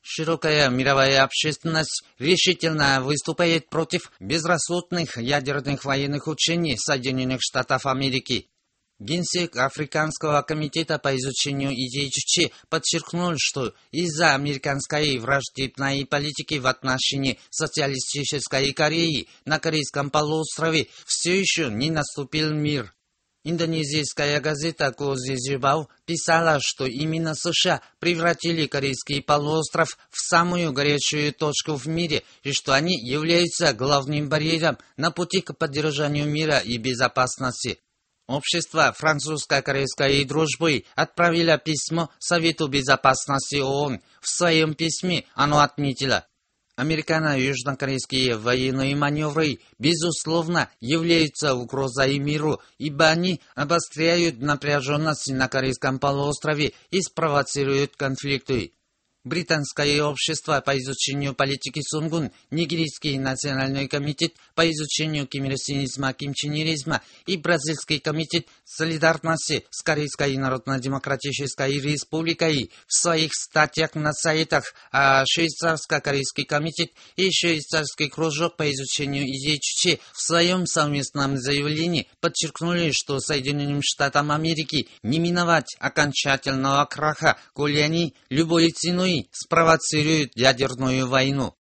Широкая мировая общественность решительно выступает против безрассудных ядерных военных учений Соединенных Штатов Америки. Генсек Африканского комитета по изучению идей Чучи подчеркнул, что из-за американской враждебной политики в отношении социалистической Кореи на Корейском полуострове все еще не наступил мир. Индонезийская газета «Козизюбау» писала, что именно США превратили Корейский полуостров в самую горячую точку в мире и что они являются главным барьером на пути к поддержанию мира и безопасности. Общество французско-корейской дружбы отправило письмо Совету Безопасности ООН. В своем письме оно отметило: американо-южнокорейские военные маневры, безусловно, являются угрозой миру, ибо они обостряют напряженность на Корейском полуострове и спровоцируют конфликты. Британское общество по изучению политики Сунгун, Нигерийский национальный комитет по изучению кимирсинизма, кимченеризма и Бразильский комитет солидарности с Корейской Народно-Демократической Республикой в своих статьях на сайтах, а Швейцарско-Корейский комитет и Швейцарский кружок по изучению идей Чучи в своем совместном заявлении подчеркнули, что Соединенным Штатам Америки не миновать окончательного краха, коли они любой ценой спровоцируют ядерную войну.